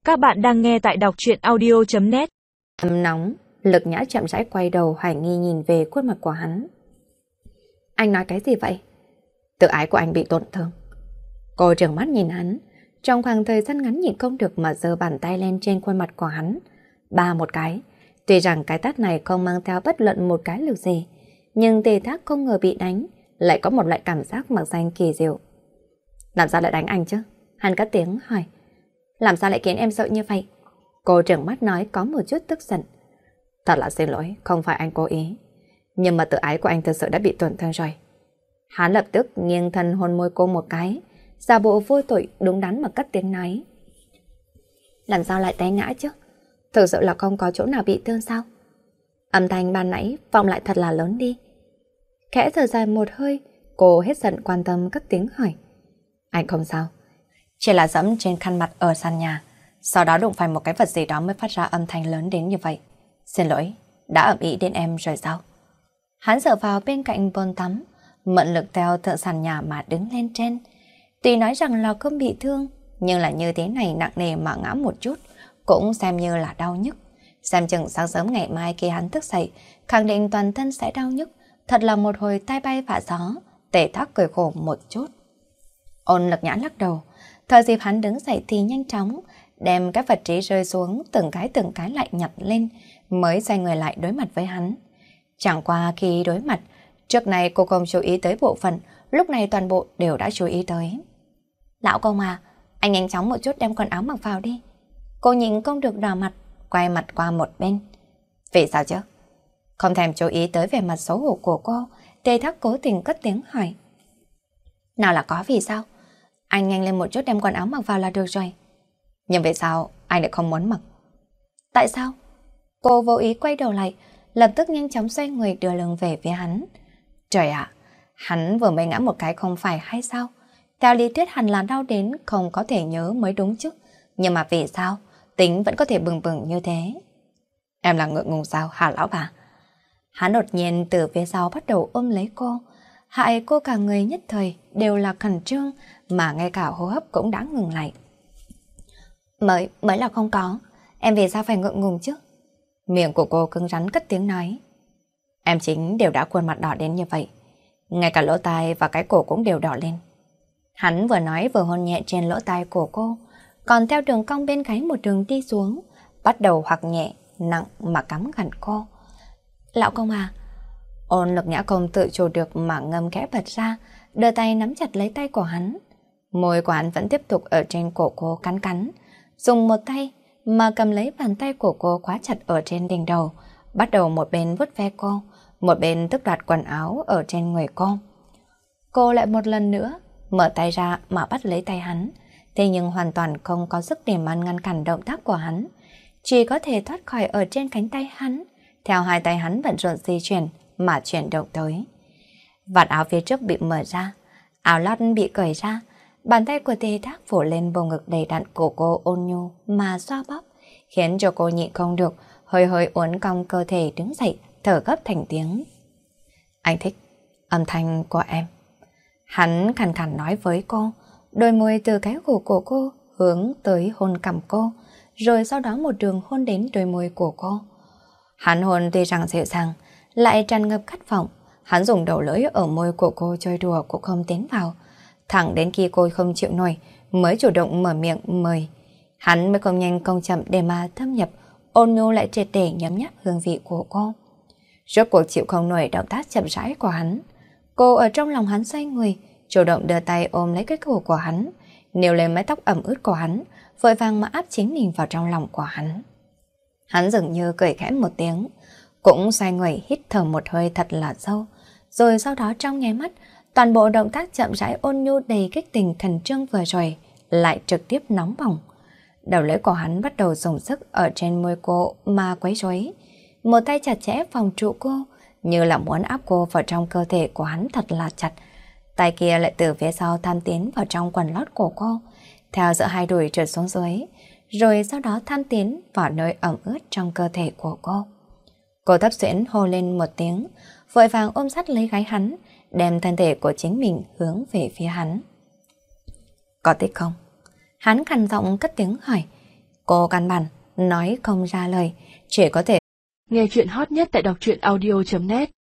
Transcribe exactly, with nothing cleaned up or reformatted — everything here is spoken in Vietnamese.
Các bạn đang nghe tại đọc truyện audio chấm net. Ấm nóng, Lực Nhã chậm rãi quay đầu hoài nghi nhìn về khuôn mặt của hắn. Anh nói cái gì vậy? Tự ái của anh bị tổn thương. Cô trừng mắt nhìn hắn, trong khoảng thời gian ngắn nhịn không được mà giơ bàn tay lên trên khuôn mặt của hắn. Ba một cái, tuy rằng cái tát này không mang theo bất luận một cái lực gì, nhưng Tề Thác không ngờ bị đánh, lại có một loại cảm giác mặc danh kỳ diệu. Làm sao lại đánh anh chứ? Hắn cất tiếng hỏi. Làm sao lại khiến em sợ như vậy? Cô trừng mắt nói có một chút tức giận. Thật là xin lỗi, không phải anh cố ý. Nhưng mà tự ái của anh thực sự đã bị tổn thương rồi. Hắn lập tức nghiêng thân hôn môi cô một cái, giả bộ vô tội đúng đắn mà cất tiếng nói. Làm sao lại té ngã chứ? Thực sự là không có chỗ nào bị thương sao? Âm thanh ban nãy vọng lại thật là lớn đi. Khẽ thở dài một hơi, cô hết giận quan tâm cất tiếng hỏi. Anh không sao, chỉ là dẫm trên khăn mặt ở sàn nhà, sau đó đụng phải một cái vật gì đó mới phát ra âm thanh lớn đến như vậy. Xin lỗi, đã ầm ĩ đến em rồi sao? Hắn dựa vào bên cạnh bồn tắm, mượn lực theo thượng sàn nhà mà đứng lên trên. Tuy nói rằng là không bị thương, nhưng là như thế này nặng nề mà ngã một chút, cũng xem như là đau nhức. Xem chừng sáng sớm ngày mai khi hắn thức dậy, khẳng định toàn thân sẽ đau nhức. Thật là một hồi tai bay vạ gió. Tề Thác cười khổ một chút. Ôn Lực Nhã lắc đầu. Thời dịp hắn đứng dậy thì nhanh chóng đem các vật trí rơi xuống, từng cái từng cái lại nhặt lên, mới xoay người lại đối mặt với hắn. Chẳng qua khi đối mặt, trước này cô không chú ý tới bộ phận, lúc này toàn bộ đều đã chú ý tới. Lão công à, anh nhanh chóng một chút đem quần áo mặc vào đi. Cô nhìn không được đỏ mặt, quay mặt qua một bên. Vì sao chứ? Không thèm chú ý tới vẻ mặt xấu hổ của cô, Tề Thác cố tình cất tiếng hỏi. Nào là có vì sao? Anh nhanh lên một chút đem quần áo mặc vào là được rồi. Nhưng vì sao anh lại không muốn mặc? Tại sao? Cô vô ý quay đầu lại, lập tức nhanh chóng xoay người đưa lưng về phía hắn. Trời ạ, hắn vừa mới ngã một cái không phải hay sao? Theo lý thuyết hẳn là đau đến không có thể nhớ mới đúng chứ. Nhưng mà vì sao? Tính vẫn có thể bừng bừng như thế. Em là ngượng ngùng sao hả lão bà? Hắn đột nhiên từ phía sau bắt đầu ôm lấy cô. Hại cô cả người nhất thời đều là khẩn trương, mà ngay cả hô hấp cũng đã ngừng lại. Mới, mới là không có. Em vì sao phải ngượng ngùng chứ? Miệng của cô cứng rắn cất tiếng nói. Em chính đều đã khuôn mặt đỏ đến như vậy. Ngay cả lỗ tai và cái cổ cũng đều đỏ lên. Hắn vừa nói vừa hôn nhẹ trên lỗ tai của cô, còn theo đường cong bên gáy một đường đi xuống, bắt đầu hoặc nhẹ, nặng mà cắm gần cô. Lão công à. Ôn Lực Nhã không tự chủ được mà ngâm khẽ bật ra, đưa tay nắm chặt lấy tay của hắn. Môi của hắn vẫn tiếp tục ở trên cổ cô cắn cắn, dùng một tay mà cầm lấy bàn tay của cô khóa chặt ở trên đỉnh đầu, bắt đầu một bên vuốt ve cô, một bên tức đoạt quần áo ở trên người cô. Cô lại một lần nữa mở tay ra mà bắt lấy tay hắn, thế nhưng hoàn toàn không có sức để mà ngăn cản động tác của hắn, chỉ có thể thoát khỏi ở trên cánh tay hắn, theo hai tay hắn bận rộn di chuyển mà chuyển động tới. Vạt áo phía trước bị mở ra, áo lót bị cởi ra, bàn tay của Tề Thác phủ lên bầu ngực đầy đặn của cô ôn nhu mà xoa bóp, khiến cho cô nhịn không được, hơi hơi uốn cong cơ thể đứng dậy, thở gấp thành tiếng. Anh thích âm thanh của em. Hắn khàn khàn nói với cô, đôi môi từ cái cổ của cô hướng tới hôn cằm cô, rồi sau đó một đường hôn đến đôi môi của cô. Hắn hôn tuy rằng dịu dàng, lại tràn ngập khát vọng. Hắn dùng đầu lưỡi ở môi của cô chơi đùa cũng không tiến vào, thẳng đến khi cô không chịu nổi mới chủ động mở miệng mời. Hắn mới không nhanh không chậm để mà thâm nhập, ôn nhu lại triệt để nhấm nháp hương vị của cô. Rốt cuộc chịu không nổi động tác chậm rãi của hắn, cô ở trong lòng hắn xoay người, chủ động đưa tay ôm lấy cái cổ của hắn, níu lên mái tóc ẩm ướt của hắn, vội vàng mà áp chính mình vào trong lòng của hắn. Hắn dường như cười khẽ một tiếng, cũng xoay người hít thở một hơi thật là sâu, rồi sau đó trong nháy mắt, toàn bộ động tác chậm rãi ôn nhu đầy kích tình thần trương vừa rồi lại trực tiếp nóng bỏng. Đầu lưỡi của hắn bắt đầu dùng sức ở trên môi cô mà quấy rối, một tay chặt chẽ phòng trụ cô, như là muốn áp cô vào trong cơ thể của hắn thật là chặt. Tay kia lại từ phía sau tham tiến vào trong quần lót của cô, theo giữa hai đùi trượt xuống dưới, rồi sau đó tham tiến vào nơi ẩm ướt trong cơ thể của cô. Cô thấp xuyễn hô lên một tiếng, vội vàng ôm sát lấy gáy hắn, đem thân thể của chính mình hướng về phía hắn. Có thích không? Hắn khàn giọng cất tiếng hỏi. Cô căn bản nói không ra lời, chỉ có thể nghe chuyện hot nhất tại đọc truyện audio chấm net.